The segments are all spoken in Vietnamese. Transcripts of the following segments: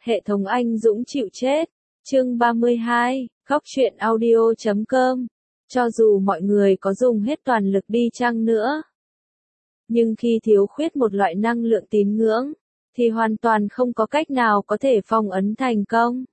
Hệ thống anh dũng chịu chết. Chương 32, Góc truyện audio.com. Cho dù mọi người có dùng hết toàn lực đi chăng nữa, nhưng khi thiếu khuyết một loại năng lượng tín ngưỡng, thì hoàn toàn không có cách nào có thể phong ấn thành công.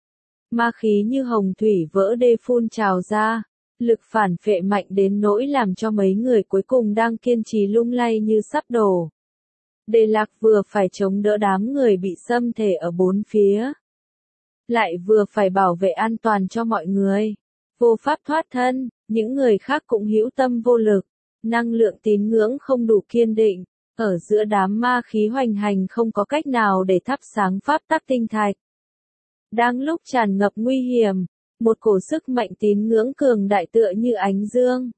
Ma khí như hồng thủy vỡ đê phun trào ra, lực phản phệ mạnh đến nỗi làm cho mấy người cuối cùng đang kiên trì lung lay như sắp đổ. Đề Lạc vừa phải chống đỡ đám người bị xâm thể ở bốn phía, lại vừa phải bảo vệ an toàn cho mọi người. Vô pháp thoát thân, những người khác cũng hữu tâm vô lực, năng lượng tín ngưỡng không đủ kiên định, ở giữa đám ma khí hoành hành không có cách nào để thắp sáng pháp tắc tinh thạch. Đang lúc tràn ngập nguy hiểm, một cổ sức mạnh tín ngưỡng cường đại tựa như ánh dương,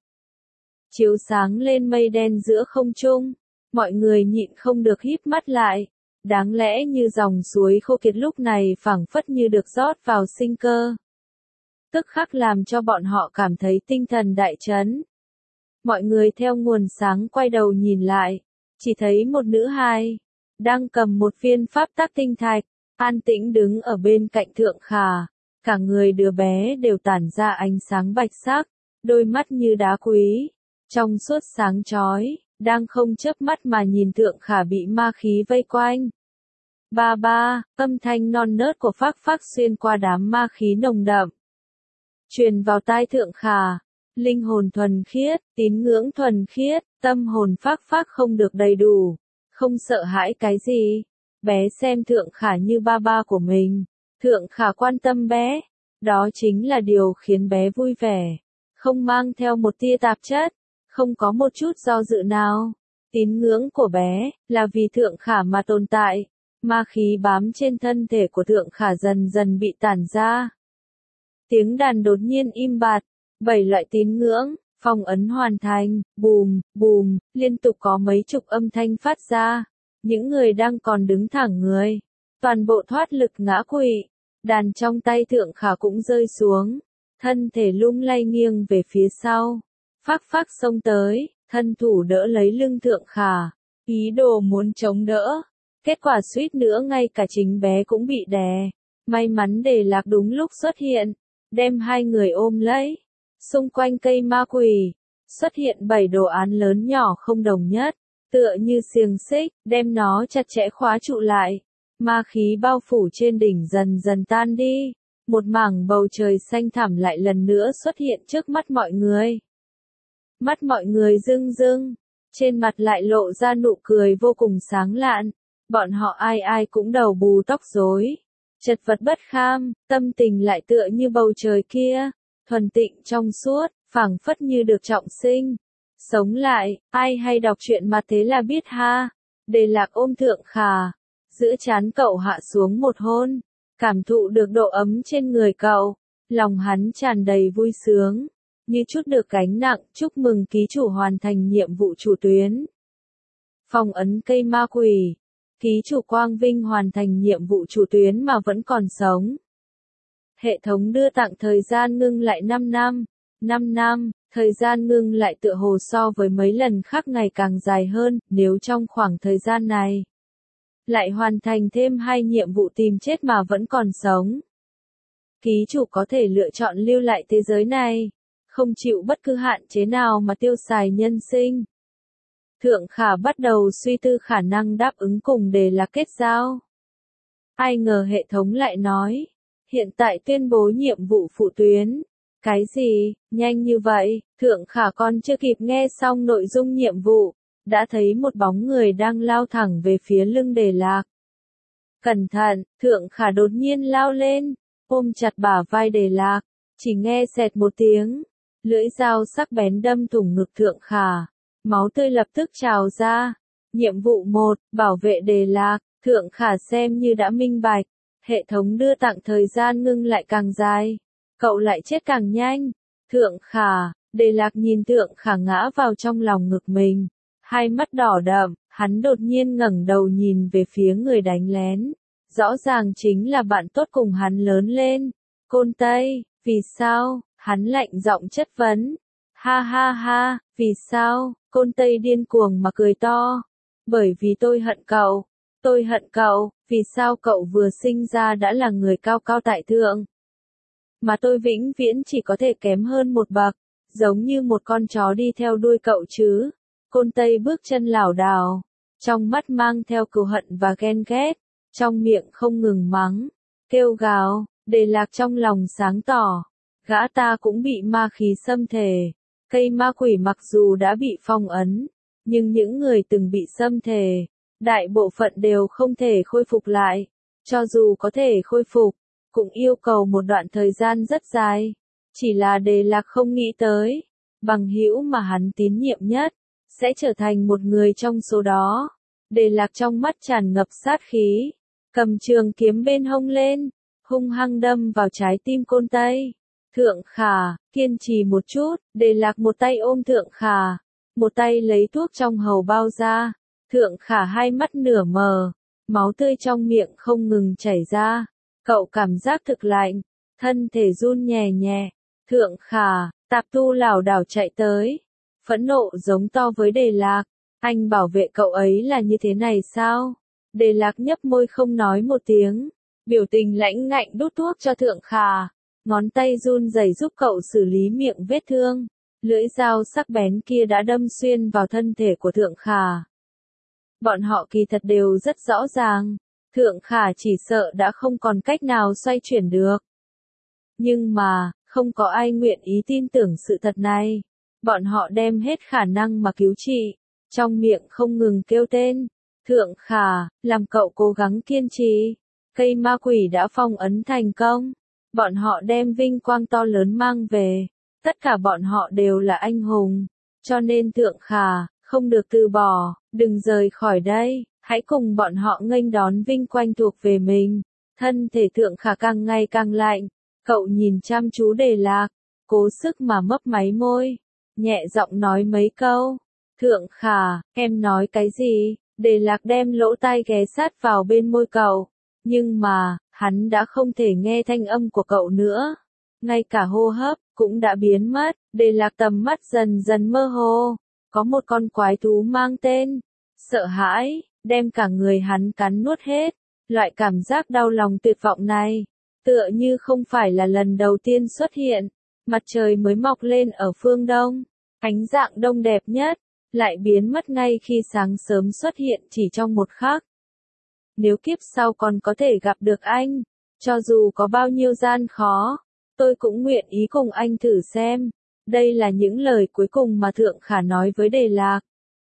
chiếu sáng lên mây đen giữa không trung, mọi người nhịn không được híp mắt lại. Đáng lẽ như dòng suối khô kiệt lúc này phảng phất như được rót vào sinh cơ, tức khắc làm cho bọn họ cảm thấy tinh thần đại chấn. Mọi người theo nguồn sáng quay đầu nhìn lại, chỉ thấy một nữ hài đang cầm một viên pháp tắc tinh thạch, an tĩnh đứng ở bên cạnh Thượng Khả. Cả người đứa bé đều tản ra ánh sáng bạch sắc, đôi mắt như đá quý, trong suốt sáng chói, đang không chớp mắt mà nhìn Thượng Khả bị ma khí vây quanh. Ba ba, âm thanh non nớt của Phác Phác xuyên qua đám ma khí nồng đậm, truyền vào tai Thượng Khả. Linh hồn thuần khiết, tín ngưỡng thuần khiết, tâm hồn Phác Phác không được đầy đủ, không sợ hãi cái gì. Bé xem Thượng Khả như ba ba của mình, Thượng Khả quan tâm bé, đó chính là điều khiến bé vui vẻ, không mang theo một tia tạp chất, không có một chút do dự nào. Tín ngưỡng của bé là vì Thượng Khả mà tồn tại. Ma khí bám trên thân thể của Thượng Khả dần dần bị tản ra. Tiếng đàn đột nhiên im bặt, 7 loại tín ngưỡng, phong ấn hoàn thành, bùm, bùm, liên tục có mấy chục âm thanh phát ra. Những người đang còn đứng thẳng người, toàn bộ thoát lực ngã quỵ, đàn trong tay Thượng Khả cũng rơi xuống, thân thể lung lay nghiêng về phía sau. Phác Phác xông tới, thân thủ đỡ lấy lưng Thượng Khả, ý đồ muốn chống đỡ. Kết quả suýt nữa ngay cả chính bé cũng bị đè. May mắn Đề Lạc đúng lúc xuất hiện, đem hai người ôm lấy. Xung quanh cây ma quỷ, xuất hiện 7 đồ án lớn nhỏ không đồng nhất, tựa như xiềng xích, đem nó chặt chẽ khóa trụ lại. Ma khí bao phủ trên đỉnh dần dần tan đi, một mảng bầu trời xanh thẳm lại lần nữa xuất hiện trước mắt mọi người. Mắt mọi người rưng rưng, trên mặt lại lộ ra nụ cười vô cùng sáng lạn. Bọn họ ai ai cũng đầu bù tóc rối, chật vật bất kham, tâm tình lại tựa như bầu trời kia, thuần tịnh trong suốt, phảng phất như được trọng sinh, sống lại. Ai hay đọc truyện mà thế là biết ha. Đề Lạc ôm Thượng Khả, giữa trán cậu hạ xuống một hôn, cảm thụ được độ ấm trên người cậu, lòng hắn tràn đầy vui sướng, như chút được gánh nặng. Chúc mừng ký chủ hoàn thành nhiệm vụ chủ tuyến, phong ấn cây ma quỷ. Ký chủ Quang Vinh hoàn thành nhiệm vụ chủ tuyến mà vẫn còn sống. Hệ thống đưa tặng thời gian ngưng lại 5 năm. 5 năm, thời gian ngưng lại tựa hồ so với mấy lần khác ngày càng dài hơn. Nếu trong khoảng thời gian này lại hoàn thành thêm 2 nhiệm vụ tìm chết mà vẫn còn sống, ký chủ có thể lựa chọn lưu lại thế giới này, không chịu bất cứ hạn chế nào mà tiêu xài nhân sinh. Thượng Khả bắt đầu suy tư khả năng đáp ứng cùng Đề Lạc kết giao. Ai ngờ hệ thống lại nói, hiện tại tuyên bố nhiệm vụ phụ tuyến. Cái gì, nhanh như vậy? Thượng Khả còn chưa kịp nghe xong nội dung nhiệm vụ, đã thấy một bóng người đang lao thẳng về phía lưng Đề Lạc. Cẩn thận, Thượng Khả đột nhiên lao lên, ôm chặt bả vai Đề Lạc, chỉ nghe xẹt một tiếng, lưỡi dao sắc bén đâm thủng ngực Thượng Khả. Máu tươi lập tức trào ra. Nhiệm vụ 1, bảo vệ Đề Lạc. Thượng Khả xem như đã minh bạch. Hệ thống đưa tặng thời gian ngưng lại càng dài, cậu lại chết càng nhanh. Thượng Khả, Đề Lạc nhìn Thượng Khả ngã vào trong lòng ngực mình, hai mắt đỏ đậm, hắn đột nhiên ngẩng đầu nhìn về phía người đánh lén. Rõ ràng chính là bạn tốt cùng hắn lớn lên, Côn Tây. Vì sao? Hắn lạnh giọng chất vấn. Ha ha ha, vì sao? Côn Tây điên cuồng mà cười to. Bởi vì tôi hận cậu. Tôi hận cậu, Vì sao cậu vừa sinh ra đã là người cao cao tại thượng? Mà tôi vĩnh viễn chỉ có thể kém hơn một bậc, giống như một con chó đi theo đuôi cậu chứ. Côn Tây bước chân lảo đảo, trong mắt mang theo cừu hận và ghen ghét, trong miệng không ngừng mắng, kêu gào. Đề Lạc trong lòng sáng tỏ, gã ta cũng bị ma khí xâm thể. Cây ma quỷ mặc dù đã bị phong ấn, nhưng những người từng bị xâm thể, đại bộ phận đều không thể khôi phục lại. Cho dù có thể khôi phục, cũng yêu cầu một đoạn thời gian rất dài. Chỉ là Đề Lạc không nghĩ tới, bằng hữu mà hắn tín nhiệm nhất, sẽ trở thành một người trong số đó. Đề Lạc trong mắt tràn ngập sát khí, cầm trường kiếm bên hông lên, hung hăng đâm vào trái tim Côn Tây. Thượng Khả, kiên trì một chút. Đề Lạc một tay ôm Thượng Khả, một tay lấy thuốc trong hầu bao ra. Thượng Khả hai mắt nửa mờ, máu tươi trong miệng không ngừng chảy ra. Cậu cảm giác thực lạnh, thân thể run nhẹ nhẹ. Thượng Khả, Tạp Tu lảo đảo chạy tới, phẫn nộ giống to với Đề Lạc. Anh bảo vệ cậu ấy là như thế này sao? Đề Lạc nhấp môi không nói một tiếng, biểu tình lãnh ngạnh đút thuốc cho Thượng Khả. Ngón tay run rẩy giúp cậu xử lý miệng vết thương. Lưỡi dao sắc bén kia đã đâm xuyên vào thân thể của Thượng Khả. Bọn họ kỳ thật đều rất rõ ràng, Thượng Khả chỉ sợ đã không còn cách nào xoay chuyển được. Nhưng mà, không có ai nguyện ý tin tưởng sự thật này. Bọn họ đem hết khả năng mà cứu trị, trong miệng không ngừng kêu tên. Thượng Khả, làm cậu cố gắng kiên trì. Cây ma quỷ đã phong ấn thành công. Bọn họ đem vinh quang to lớn mang về. Tất cả bọn họ đều là anh hùng. Cho nên Thượng Khả, không được từ bỏ, đừng rời khỏi đây. Hãy cùng bọn họ nghênh đón vinh quang thuộc về mình. Thân thể Thượng Khả càng ngày càng lạnh. Cậu nhìn chăm chú Đề Lạc, cố sức mà mấp máy môi, nhẹ giọng nói mấy câu. Thượng Khả, em nói cái gì? Đề Lạc đem lỗ tai ghé sát vào bên môi cậu. Nhưng mà, hắn đã không thể nghe thanh âm của cậu nữa. Ngay cả hô hấp, cũng đã biến mất. Đề Lạc tầm mắt dần dần mơ hồ. Có một con quái thú mang tên sợ hãi, đem cả người hắn cắn nuốt hết. Loại cảm giác đau lòng tuyệt vọng này, tựa như không phải là lần đầu tiên xuất hiện. Mặt trời mới mọc lên ở phương Đông, ánh dạng đông đẹp nhất, lại biến mất ngay khi sáng sớm xuất hiện chỉ trong một khắc. Nếu kiếp sau còn có thể gặp được anh, cho dù có bao nhiêu gian khó, tôi cũng nguyện ý cùng anh thử xem. Đây là những lời cuối cùng mà Thượng Khả nói với Đề Lạc.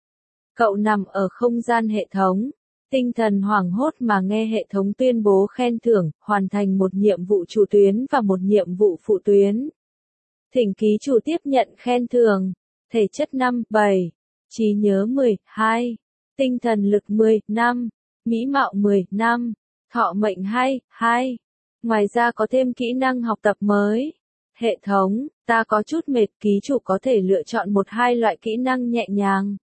Cậu nằm ở không gian hệ thống, tinh thần hoảng hốt mà nghe hệ thống tuyên bố khen thưởng, hoàn thành một nhiệm vụ chủ tuyến và một nhiệm vụ phụ tuyến. Thỉnh ký chủ tiếp nhận khen thưởng, thể chất 5, 7, trí nhớ 10, 2, tinh thần lực 10, 5, mỹ mạo 10, 5, thọ mệnh 2, 2. Ngoài ra có thêm kỹ năng học tập mới. Hệ thống, ta có chút mệt, ký chủ có thể lựa chọn 1-2 loại kỹ năng nhẹ nhàng.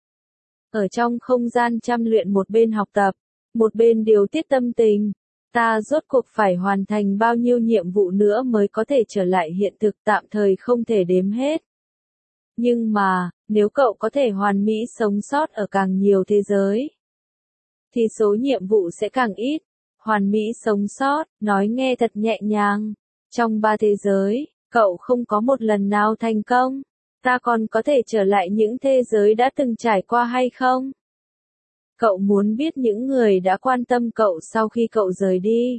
Ở trong không gian chăm luyện, một bên học tập, một bên điều tiết tâm tình. Ta rốt cuộc phải hoàn thành bao nhiêu nhiệm vụ nữa mới có thể trở lại hiện thực, tạm thời không thể đếm hết. Nhưng mà, nếu cậu có thể hoàn mỹ sống sót ở càng nhiều thế giới, thì số nhiệm vụ sẽ càng ít. Hoàn mỹ sống sót, nói nghe thật nhẹ nhàng. Trong 3 thế giới, cậu không có một lần nào thành công. Ta còn có thể trở lại những thế giới đã từng trải qua hay không? Cậu muốn biết những người đã quan tâm cậu sau khi cậu rời đi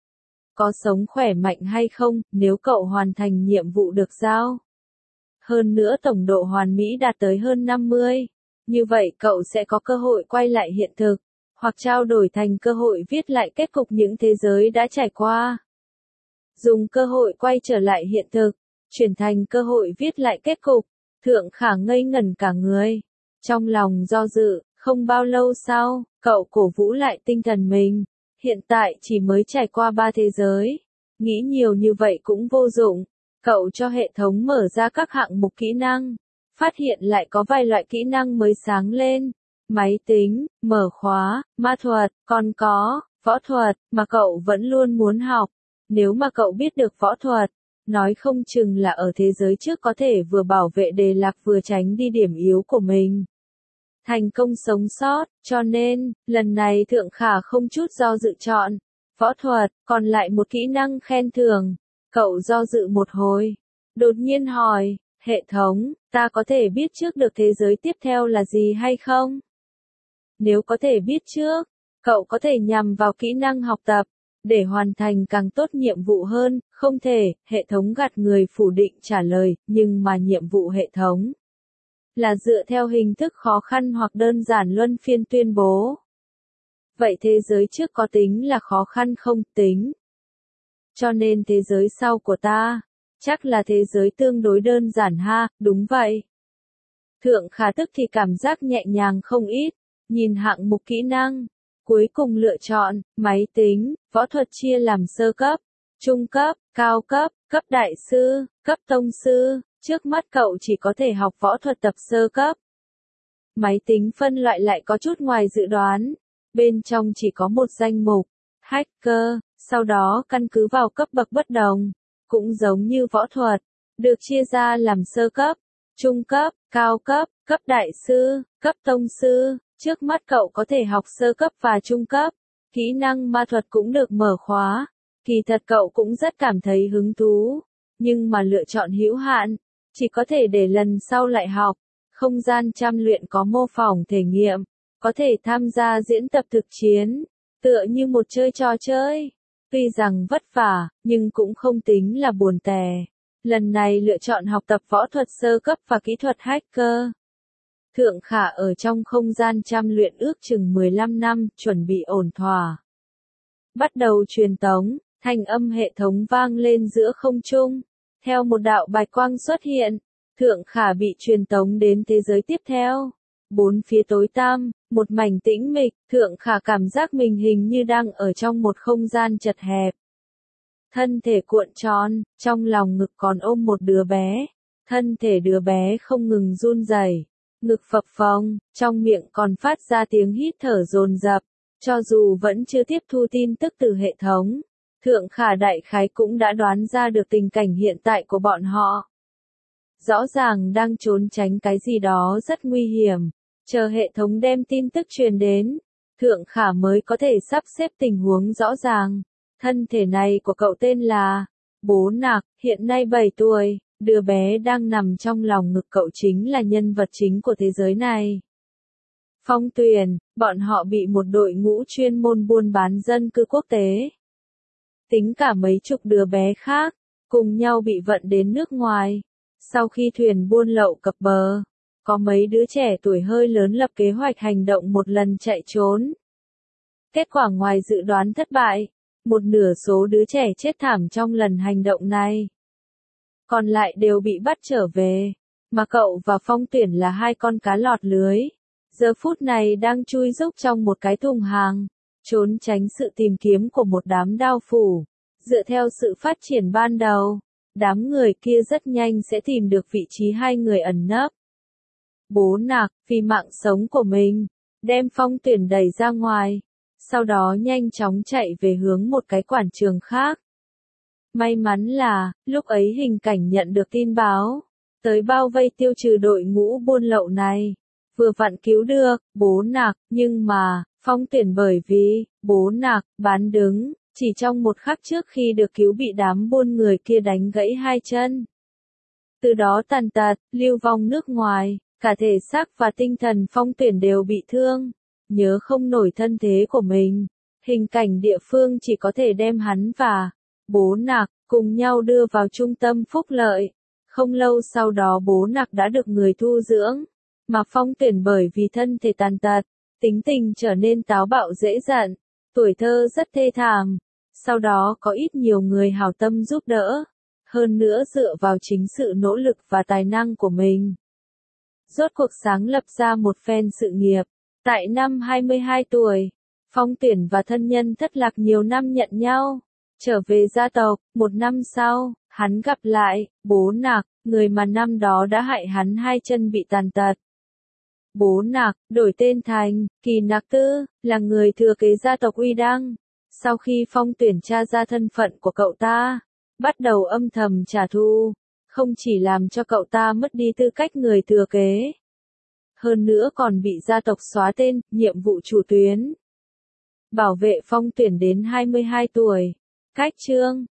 có sống khỏe mạnh hay không, nếu cậu hoàn thành nhiệm vụ được giao. Hơn nữa tổng độ hoàn mỹ đạt tới hơn 50. Như vậy cậu sẽ có cơ hội quay lại hiện thực, hoặc trao đổi thành cơ hội viết lại kết cục những thế giới đã trải qua. Dùng cơ hội quay trở lại hiện thực, chuyển thành cơ hội viết lại kết cục. Thượng Khả ngây ngẩn cả người, trong lòng do dự. Không bao lâu sau, cậu cổ vũ lại tinh thần mình. Hiện tại chỉ mới trải qua 3 thế giới. Nghĩ nhiều như vậy cũng vô dụng. Cậu cho hệ thống mở ra các hạng mục kỹ năng. Phát hiện lại có vài loại kỹ năng mới sáng lên. Máy tính, mở khóa, ma thuật, còn có võ thuật mà cậu vẫn luôn muốn học. Nếu mà cậu biết được võ thuật, nói không chừng là ở thế giới trước có thể vừa bảo vệ Đề Lạc vừa tránh đi điểm yếu của mình. thành công sống sót, cho nên, lần này Thượng Khả không chút do dự chọn võ thuật, còn lại một kỹ năng khen thưởng. Cậu do dự một hồi, đột nhiên hỏi, hệ thống, ta có thể biết trước được thế giới tiếp theo là gì hay không? Nếu có thể biết trước, cậu có thể nhằm vào kỹ năng học tập, để hoàn thành càng tốt nhiệm vụ hơn, không thể, hệ thống gạt người phủ định trả lời, nhưng mà nhiệm vụ hệ thống là dựa theo hình thức khó khăn hoặc đơn giản luân phiên tuyên bố. Vậy thế giới trước có tính là khó khăn không? Tính. Cho nên thế giới sau của ta, chắc là thế giới tương đối đơn giản ha, đúng vậy. Thượng Khả tức thì cảm giác nhẹ nhàng không ít, nhìn hạng mục kỹ năng. Cuối cùng lựa chọn, máy tính, võ thuật chia làm sơ cấp, trung cấp, cao cấp, cấp đại sư, cấp tông sư, trước mắt cậu chỉ có thể học võ thuật tập sơ cấp. Máy tính phân loại lại có chút ngoài dự đoán, bên trong chỉ có một danh mục, hacker, sau đó căn cứ vào cấp bậc bất đồng, cũng giống như võ thuật, được chia ra làm sơ cấp, trung cấp, cao cấp, cấp đại sư, cấp tông sư. Trước mắt cậu có thể học sơ cấp và trung cấp, kỹ năng ma thuật cũng được mở khóa, kỳ thật cậu cũng rất cảm thấy hứng thú, nhưng mà lựa chọn hữu hạn, chỉ có thể để lần sau lại học. Không gian trăm luyện có mô phỏng thể nghiệm, có thể tham gia diễn tập thực chiến, tựa như một chơi trò chơi. Tuy rằng vất vả, nhưng cũng không tính là buồn tẻ. Lần này lựa chọn học tập võ thuật sơ cấp và kỹ thuật hacker. Thượng Khả ở trong không gian trăm luyện ước chừng 15 năm, chuẩn bị ổn thỏa. Bắt đầu truyền tống, thanh âm hệ thống vang lên giữa không trung. Theo một đạo bạch quang xuất hiện, Thượng Khả bị truyền tống đến thế giới tiếp theo. Bốn phía tối tăm, một mảnh tĩnh mịch, Thượng Khả cảm giác mình hình như đang ở trong một không gian chật hẹp. Thân thể cuộn tròn, trong lòng ngực còn ôm một đứa bé. Thân thể đứa bé không ngừng run rẩy, ngực phập phồng, trong miệng còn phát ra tiếng hít thở dồn dập. Cho dù vẫn chưa tiếp thu tin tức từ hệ thống, Thượng Khả đại khái cũng đã đoán ra được tình cảnh hiện tại của bọn họ. Rõ ràng đang trốn tránh cái gì đó rất nguy hiểm, chờ hệ thống đem tin tức truyền đến, Thượng Khả mới có thể sắp xếp tình huống rõ ràng. Thân thể này của cậu tên là Bố Nạc, hiện nay 7 tuổi, đứa bé đang nằm trong lòng ngực cậu chính là nhân vật chính của thế giới này. Phong Tuyền, bọn họ bị một đội ngũ chuyên môn buôn bán dân cư quốc tế, tính cả mấy chục đứa bé khác, cùng nhau bị vận đến nước ngoài. Sau khi thuyền buôn lậu cập bờ, có mấy đứa trẻ tuổi hơi lớn lập kế hoạch hành động một lần chạy trốn. Kết quả ngoài dự đoán thất bại, một nửa số đứa trẻ chết thảm trong lần hành động này. Còn lại đều bị bắt trở về, mà cậu và Phong Tuyển là hai con cá lọt lưới. Giờ phút này đang chui rúc trong một cái thùng hàng, trốn tránh sự tìm kiếm của một đám đao phủ. Dựa theo sự phát triển ban đầu, đám người kia rất nhanh sẽ tìm được vị trí hai người ẩn nấp. Bố Nạc, vì mạng sống của mình, đem Phong Tuyển đẩy ra ngoài, sau đó nhanh chóng chạy về hướng một cái quảng trường khác. May mắn là, lúc ấy hình cảnh nhận được tin báo, tới bao vây tiêu trừ đội ngũ buôn lậu này, vừa vặn cứu được Bố Nạc, nhưng mà, Phong Tuyển bởi vì Bố Nạc bán đứng, chỉ trong một khắc trước khi được cứu bị đám buôn người kia đánh gãy hai chân. Từ đó tàn tật, lưu vong nước ngoài, cả thể xác và tinh thần Phong Tuyển đều bị thương, nhớ không nổi thân thế của mình. Hình cảnh địa phương chỉ có thể đem hắn và Bố Nạc cùng nhau đưa vào trung tâm phúc lợi. Không lâu sau đó Bố Nạc đã được người thu dưỡng, mà Phong Tuyển bởi vì thân thể tàn tật, tính tình trở nên táo bạo dễ giận, tuổi thơ rất thê thảm. Sau đó có ít nhiều người hảo tâm giúp đỡ, hơn nữa dựa vào chính sự nỗ lực và tài năng của mình, rốt cuộc sáng lập ra một phen sự nghiệp. Tại năm 22 tuổi, Phong Tuyển và thân nhân thất lạc nhiều năm nhận nhau, trở về gia tộc. Một năm sau, hắn gặp lại Bố Nạc, người mà năm đó đã hại hắn hai chân bị tàn tật. Bố Nạc, đổi tên thành Kỳ Nạc Tư, là người thừa kế gia tộc Uy Đăng. Sau khi Phong Tuyển tra ra thân phận của cậu ta, bắt đầu âm thầm trả thù, không chỉ làm cho cậu ta mất đi tư cách người thừa kế, hơn nữa còn bị gia tộc xóa tên, nhiệm vụ chủ tuyến. Bảo vệ phong tuyển đến 22 tuổi. Cách chương